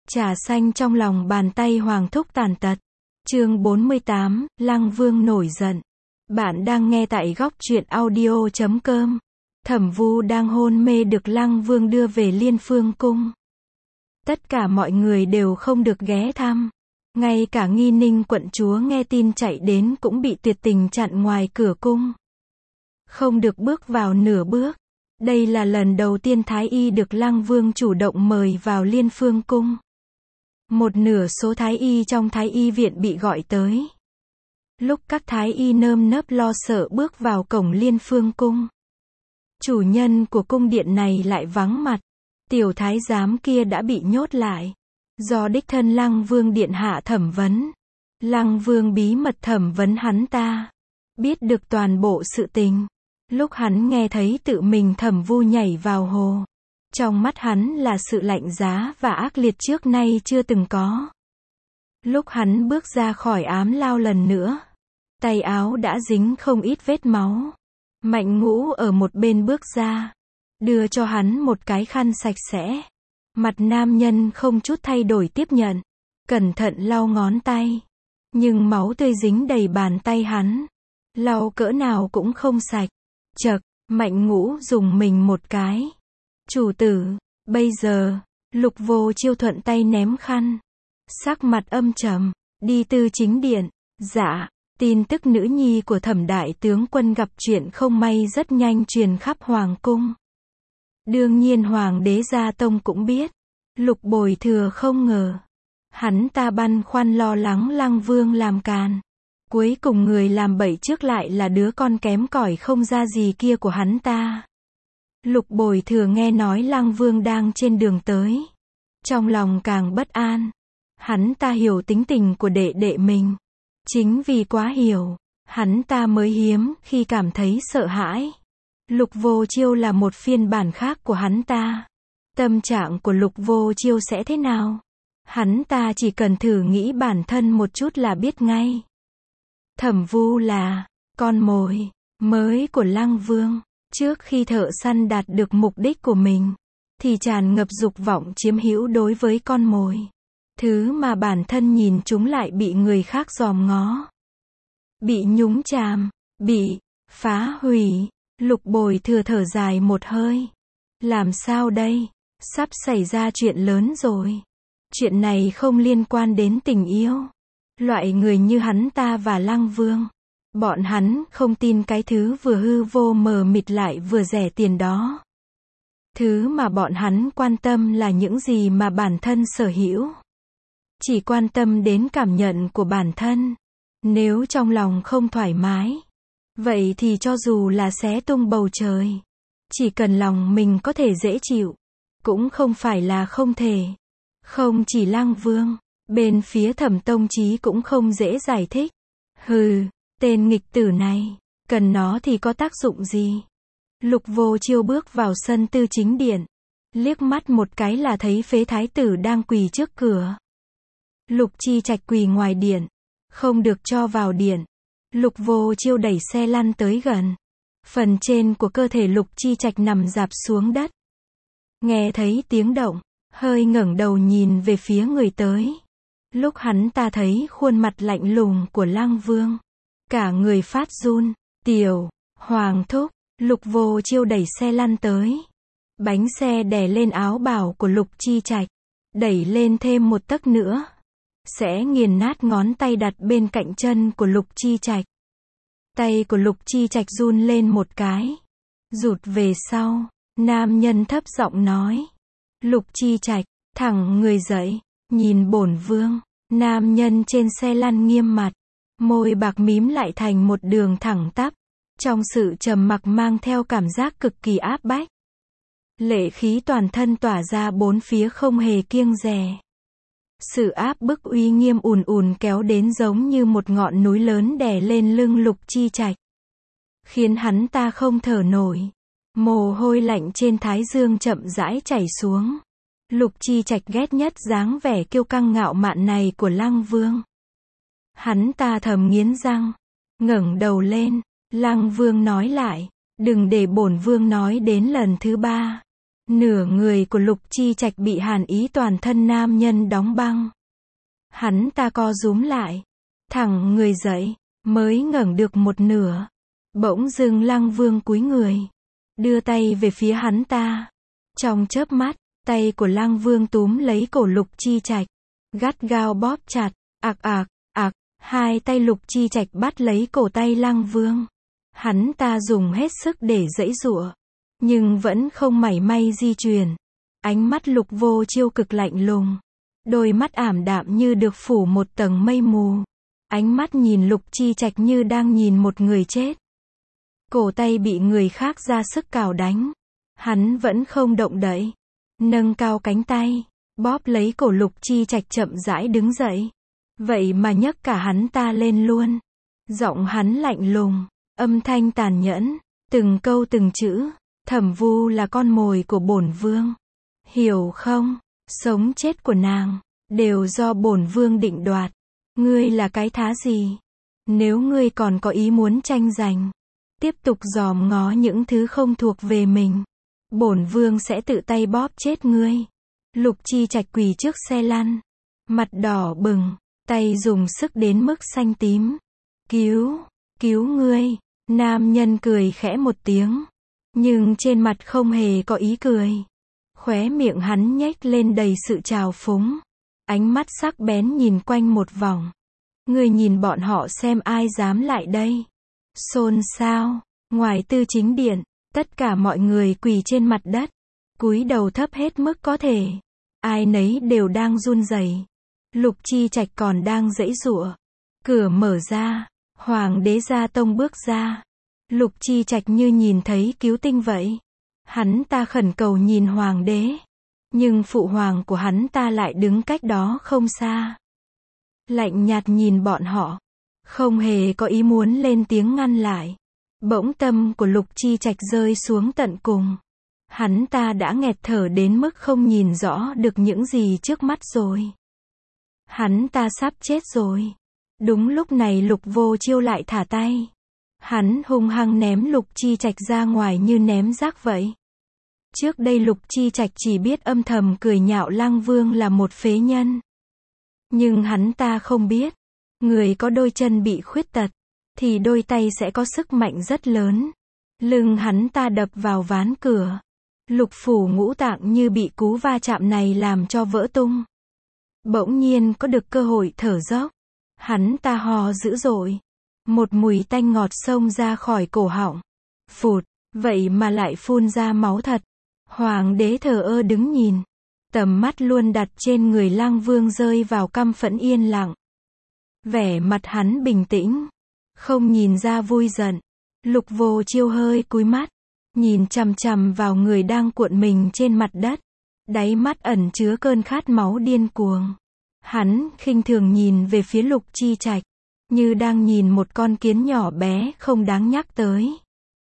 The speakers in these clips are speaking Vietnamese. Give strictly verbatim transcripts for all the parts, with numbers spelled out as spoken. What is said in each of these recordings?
Trà xanh trong lòng bàn tay Hoàng thúc tàn tật. Chương bốn mươi tám, Lăng Vương nổi giận. Bạn đang nghe tại góc truyện audio chấm com. Thẩm Vu đang hôn mê được Lăng Vương đưa về Liên Phương cung. Tất cả mọi người đều không được ghé thăm. Ngay cả Nghi Ninh quận chúa nghe tin chạy đến cũng bị tuyệt tình chặn ngoài cửa cung. Không được bước vào nửa bước. Đây là lần đầu tiên Thái y được Lăng Vương chủ động mời vào Liên Phương cung. Một nửa số Thái y trong Thái y viện bị gọi tới. Lúc các Thái y nơm nớp lo sợ bước vào cổng Liên Phương cung, chủ nhân của cung điện này lại vắng mặt. Tiểu thái giám kia đã bị nhốt lại, do đích thân Lăng Vương điện hạ thẩm vấn. Lăng Vương bí mật thẩm vấn hắn ta, biết được toàn bộ sự tình. Lúc hắn nghe thấy tự mình Thẩm Vu nhảy vào hồ, trong mắt hắn là sự lạnh giá và ác liệt trước nay chưa từng có. Lúc hắn bước ra khỏi ám lao lần nữa, tay áo đã dính không ít vết máu. Mạnh Ngũ ở một bên bước ra, đưa cho hắn một cái khăn sạch sẽ. Mặt nam nhân không chút thay đổi tiếp nhận, cẩn thận lau ngón tay. Nhưng máu tươi dính đầy bàn tay hắn, lau cỡ nào cũng không sạch. Chậc, Mạnh Ngũ dùng mình một cái. Chủ tử, bây giờ, Lục Vô Chiêu thuận tay ném khăn. Sắc mặt âm trầm, đi tư chính điện. Dạ, tin tức nữ nhi của Thẩm đại tướng quân gặp chuyện không may rất nhanh truyền khắp hoàng cung. Đương nhiên hoàng đế Gia Tông cũng biết. Lục Bồi Thừa không ngờ, hắn ta băn khoăn lo lắng Lăng Vương làm càn. Cuối cùng người làm bậy trước lại là đứa con kém cỏi không ra gì kia của hắn ta. Lục Bồi Thừa nghe nói Lăng Vương đang trên đường tới, trong lòng càng bất an. Hắn ta hiểu tính tình của đệ đệ mình. Chính vì quá hiểu, hắn ta mới hiếm khi cảm thấy sợ hãi. Lục Vô Chiêu là một phiên bản khác của hắn ta. Tâm trạng của Lục Vô Chiêu sẽ thế nào? Hắn ta chỉ cần thử nghĩ bản thân một chút là biết ngay. Thẩm Vu là con mồi mới của Lăng Vương. Trước khi thợ săn đạt được mục đích của mình, thì tràn ngập dục vọng chiếm hữu đối với con mồi. Thứ mà bản thân nhìn chúng lại bị người khác dòm ngó, bị nhúng chàm, bị phá hủy. Lục Bồi Thừa thở dài một hơi. Làm sao đây? Sắp xảy ra chuyện lớn rồi. Chuyện này không liên quan đến tình yêu. Loại người như hắn ta và Lăng Vương, bọn hắn không tin cái thứ vừa hư vô mờ mịt lại vừa rẻ tiền đó. Thứ mà bọn hắn quan tâm là những gì mà bản thân sở hữu. Chỉ quan tâm đến cảm nhận của bản thân. Nếu trong lòng không thoải mái, vậy thì cho dù là xé tung bầu trời, chỉ cần lòng mình có thể dễ chịu, cũng không phải là không thể. Không chỉ Lăng Vương, bên phía Thẩm Tông Chí cũng không dễ giải thích. Hừ, tên nghịch tử này, cần nó thì có tác dụng gì? Lục Vô Chiêu bước vào sân tư chính điện, liếc mắt một cái là thấy phế thái tử đang quỳ trước cửa. Lục Chi Trạch quỳ ngoài điện, không được cho vào điện. Lục Vô Chiêu đẩy xe lăn tới gần. Phần trên của cơ thể Lục Chi Trạch nằm rạp xuống đất. Nghe thấy tiếng động, hơi ngẩng đầu nhìn về phía người tới. Lúc hắn ta thấy khuôn mặt lạnh lùng của Lăng Vương, cả người phát run. Tiểu Hoàng thúc. Lục Vô Chiêu đẩy xe lăn tới. Bánh xe đè lên áo bào của Lục Chi Trạch, đẩy lên thêm một tấc nữa, sẽ nghiền nát ngón tay đặt bên cạnh chân của Lục Chi Trạch. Tay của Lục Chi Trạch run lên một cái, rụt về sau. Nam nhân thấp giọng nói. Lục Chi Trạch thẳng người dậy, nhìn bổn vương. Nam nhân trên xe lăn nghiêm mặt, môi bạc mím lại thành một đường thẳng tắp. Trong sự trầm mặc mang theo cảm giác cực kỳ áp bách. Lệ khí toàn thân tỏa ra bốn phía không hề kiêng dè. Sự áp bức uy nghiêm ùn ùn kéo đến giống như một ngọn núi lớn đè lên lưng Lục Chi Trạch, khiến hắn ta không thở nổi. Mồ hôi lạnh trên thái dương chậm rãi chảy xuống. Lục Chi Trạch ghét nhất dáng vẻ kiêu căng ngạo mạn này của Lăng Vương. Hắn ta thầm nghiến răng, ngẩng đầu lên. Lăng Vương nói lại, đừng để bổn vương nói đến lần thứ ba. Nửa người của Lục Chi Trạch bị hàn ý toàn thân nam nhân đóng băng. Hắn ta co rúm lại, thẳng người dậy, mới ngẩng được một nửa. Bỗng dưng Lăng Vương cúi người, đưa tay về phía hắn ta. Trong chớp mắt, tay của Lăng Vương túm lấy cổ Lục Chi Trạch, gắt gao bóp chặt, ạc ạc, ạc, hai tay Lục Chi Trạch bắt lấy cổ tay Lăng Vương. Hắn ta dùng hết sức để giãy giụa, nhưng vẫn không mảy may di chuyển. Ánh mắt Lục Vô Chiêu cực lạnh lùng, đôi mắt ảm đạm như được phủ một tầng mây mù. Ánh mắt nhìn Lục Chi Trạch như đang nhìn một người chết. Cổ tay bị người khác ra sức cào đánh, hắn vẫn không động đậy, nâng cao cánh tay, bóp lấy cổ Lục Chi Trạch chậm rãi đứng dậy. Vậy mà nhấc cả hắn ta lên luôn. Giọng hắn lạnh lùng, âm thanh tàn nhẫn, từng câu từng chữ. Thẩm Vu là con mồi của bổn vương, hiểu không? Sống chết của nàng đều do bổn vương định đoạt. Ngươi là cái thá gì? Nếu ngươi còn có ý muốn tranh giành, tiếp tục dòm ngó những thứ không thuộc về mình, bổn vương sẽ tự tay bóp chết ngươi. Lục Chi Trạch quỳ trước xe lăn, mặt đỏ bừng, tay dùng sức đến mức xanh tím. Cứu, cứu ngươi. Nam nhân cười khẽ một tiếng, nhưng trên mặt không hề có ý cười. Khóe miệng hắn nhếch lên đầy sự trào phúng. Ánh mắt sắc bén nhìn quanh một vòng. Ngươi nhìn bọn họ xem ai dám lại đây. Xôn xao. Ngoài Tư Chính Điện, tất cả mọi người quỳ trên mặt đất, cúi đầu thấp hết mức có thể. Ai nấy đều đang run rẩy. Lục Chi Trạch còn đang giãy giụa. Cửa mở ra, Hoàng đế Gia Tông bước ra. Lục Chi Trạch như nhìn thấy cứu tinh vậy. Hắn ta khẩn cầu nhìn Hoàng đế, nhưng phụ hoàng của hắn ta lại đứng cách đó không xa. Lạnh nhạt nhìn bọn họ, không hề có ý muốn lên tiếng ngăn lại. Bỗng tâm của Lục Chi Trạch rơi xuống tận cùng. Hắn ta đã nghẹt thở đến mức không nhìn rõ được những gì trước mắt rồi. Hắn ta sắp chết rồi. Đúng lúc này Lục Vô Chiêu lại thả tay. Hắn hung hăng ném Lục Chi Trạch ra ngoài như ném rác vậy. Trước đây Lục Chi Trạch chỉ biết âm thầm cười nhạo Lăng Vương là một phế nhân. Nhưng hắn ta không biết, người có đôi chân bị khuyết tật, thì đôi tay sẽ có sức mạnh rất lớn. Lưng hắn ta đập vào ván cửa. Lục phủ ngũ tạng như bị cú va chạm này làm cho vỡ tung. Bỗng nhiên có được cơ hội thở dốc. Hắn ta hò dữ dội. Một mùi tanh ngọt xông ra khỏi cổ họng. Phụt, vậy mà lại phun ra máu thật. Hoàng đế thờ ơ đứng nhìn. Tầm mắt luôn đặt trên người Lăng Vương rơi vào căm phẫn yên lặng. Vẻ mặt hắn bình tĩnh, không nhìn ra vui giận. Lục Vô Chiêu hơi cúi mắt, nhìn chằm chằm vào người đang cuộn mình trên mặt đất. Đáy mắt ẩn chứa cơn khát máu điên cuồng. Hắn khinh thường nhìn về phía Lục Chi Trạch, như đang nhìn một con kiến nhỏ bé không đáng nhắc tới.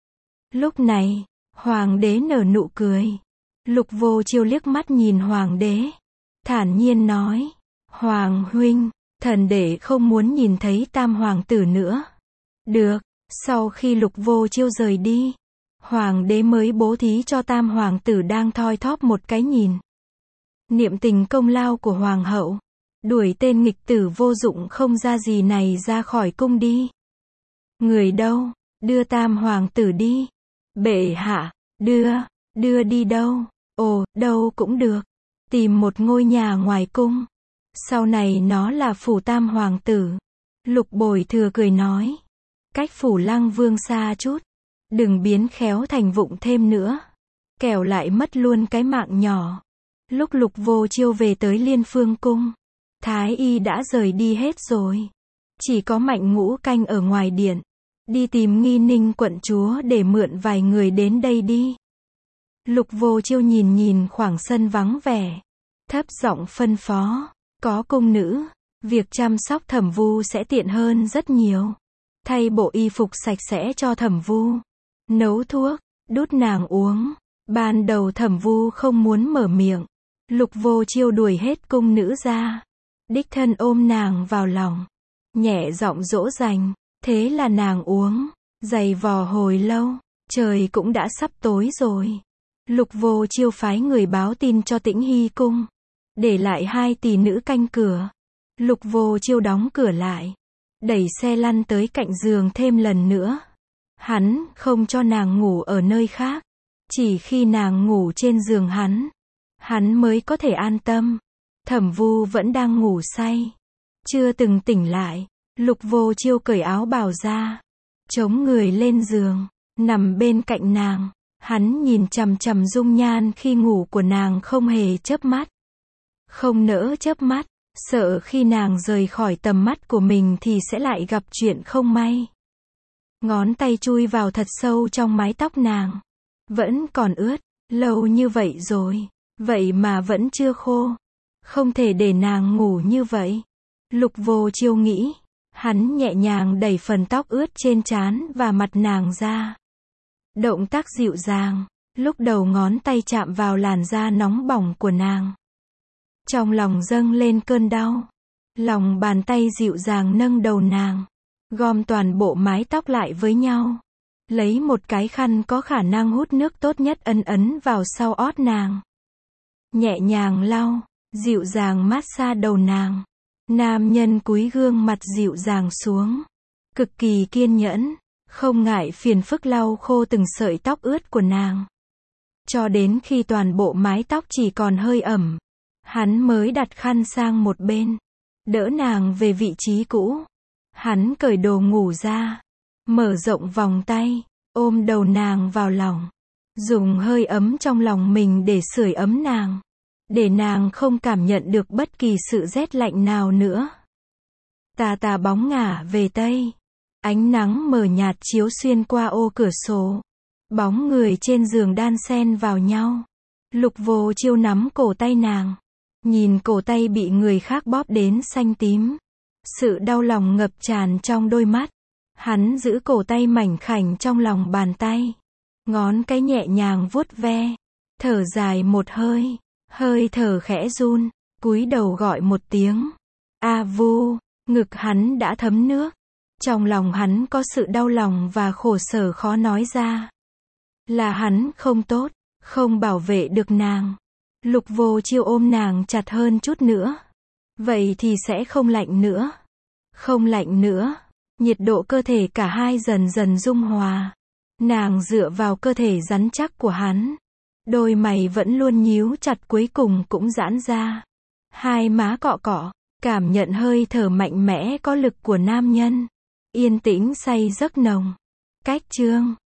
Lúc này, Hoàng đế nở nụ cười. Lục Vô Chiêu liếc mắt nhìn Hoàng đế, thản nhiên nói: Hoàng huynh, thần đệ không muốn nhìn thấy Tam hoàng tử nữa. Được. Sau khi Lục Vô Chiêu rời đi, Hoàng đế mới bố thí cho Tam hoàng tử đang thoi thóp một cái nhìn. Niệm tình công lao của hoàng hậu, đuổi tên nghịch tử vô dụng không ra gì này ra khỏi cung đi. Người đâu? Đưa Tam hoàng tử đi. Bệ hạ. Đưa, đưa đi đâu? Ồ, đâu cũng được. Tìm một ngôi nhà ngoài cung. Sau này nó là phủ Tam hoàng tử. Lục Bồi Thừa cười nói. Cách phủ Lăng Vương xa chút. Đừng biến khéo thành vụng thêm nữa. Kẻo lại mất luôn cái mạng nhỏ. Lúc Lục Vô Chiêu về tới Liên Phương cung, Thái y đã rời đi hết rồi. Chỉ có Mạnh Ngũ canh ở ngoài điện. Đi tìm Nghi Ninh quận chúa để mượn vài người đến đây đi. Lục Vô Chiêu nhìn nhìn khoảng sân vắng vẻ, thấp giọng phân phó. Có cung nữ, việc chăm sóc Thẩm Vu sẽ tiện hơn rất nhiều. Thay bộ y phục sạch sẽ cho Thẩm Vu. Nấu thuốc, đút nàng uống. Ban đầu Thẩm Vu không muốn mở miệng. Lục Vô Chiêu đuổi hết cung nữ ra. Đích thân ôm nàng vào lòng. Nhẹ giọng dỗ dành. Thế là nàng uống. Giày vò hồi lâu. Trời cũng đã sắp tối rồi. Lục Vô Chiêu phái người báo tin cho Tĩnh Hy cung, để lại hai tỷ nữ canh cửa. Lục Vô Chiêu đóng cửa lại, đẩy xe lăn tới cạnh giường thêm lần nữa. Hắn không cho nàng ngủ ở nơi khác, chỉ khi nàng ngủ trên giường hắn, hắn mới có thể an tâm. Thẩm Vu vẫn đang ngủ say, chưa từng tỉnh lại. Lục Vô Chiêu cởi áo bào ra, chống người lên giường, nằm bên cạnh nàng. Hắn nhìn chằm chằm dung nhan khi ngủ của nàng không hề chớp mắt. Không nỡ chớp mắt, sợ khi nàng rời khỏi tầm mắt của mình thì sẽ lại gặp chuyện không may. Ngón tay chui vào thật sâu trong mái tóc nàng. Vẫn còn ướt, lâu như vậy rồi, vậy mà vẫn chưa khô. Không thể để nàng ngủ như vậy. Lục Vô Chiêu nghĩ, hắn nhẹ nhàng đẩy phần tóc ướt trên trán và mặt nàng ra. Động tác dịu dàng, lúc đầu ngón tay chạm vào làn da nóng bỏng của nàng. Trong lòng dâng lên cơn đau. Lòng bàn tay dịu dàng nâng đầu nàng, gom toàn bộ mái tóc lại với nhau. Lấy một cái khăn có khả năng hút nước tốt nhất ấn ấn vào sau ót nàng. Nhẹ nhàng lau, dịu dàng massage đầu nàng. Nam nhân cúi gương mặt dịu dàng xuống, cực kỳ kiên nhẫn, không ngại phiền phức lau khô từng sợi tóc ướt của nàng. Cho đến khi toàn bộ mái tóc chỉ còn hơi ẩm, hắn mới đặt khăn sang một bên, đỡ nàng về vị trí cũ. Hắn cởi đồ ngủ ra, mở rộng vòng tay, ôm đầu nàng vào lòng, dùng hơi ấm trong lòng mình để sưởi ấm nàng, để nàng không cảm nhận được bất kỳ sự rét lạnh nào nữa. Tà tà bóng ngả về tây, ánh nắng mờ nhạt chiếu xuyên qua ô cửa sổ. Bóng người trên giường đan xen vào nhau. Lục Vô Chiêu nắm cổ tay nàng, nhìn cổ tay bị người khác bóp đến xanh tím. Sự đau lòng ngập tràn trong đôi mắt. Hắn giữ cổ tay mảnh khảnh trong lòng bàn tay, ngón cái nhẹ nhàng vuốt ve, thở dài một hơi, hơi thở khẽ run, cúi đầu gọi một tiếng. A Vu, ngực hắn đã thấm nước. Trong lòng hắn có sự đau lòng và khổ sở khó nói ra. Là hắn không tốt, không bảo vệ được nàng. Lục Vô Chiêu ôm nàng chặt hơn chút nữa. Vậy thì sẽ không lạnh nữa. Không lạnh nữa. Nhiệt độ cơ thể cả hai dần dần dung hòa. Nàng dựa vào cơ thể rắn chắc của hắn. Đôi mày vẫn luôn nhíu chặt cuối cùng cũng giãn ra. Hai má cọ cọ, cảm nhận hơi thở mạnh mẽ có lực của nam nhân. Yên tĩnh say giấc nồng. Cách chương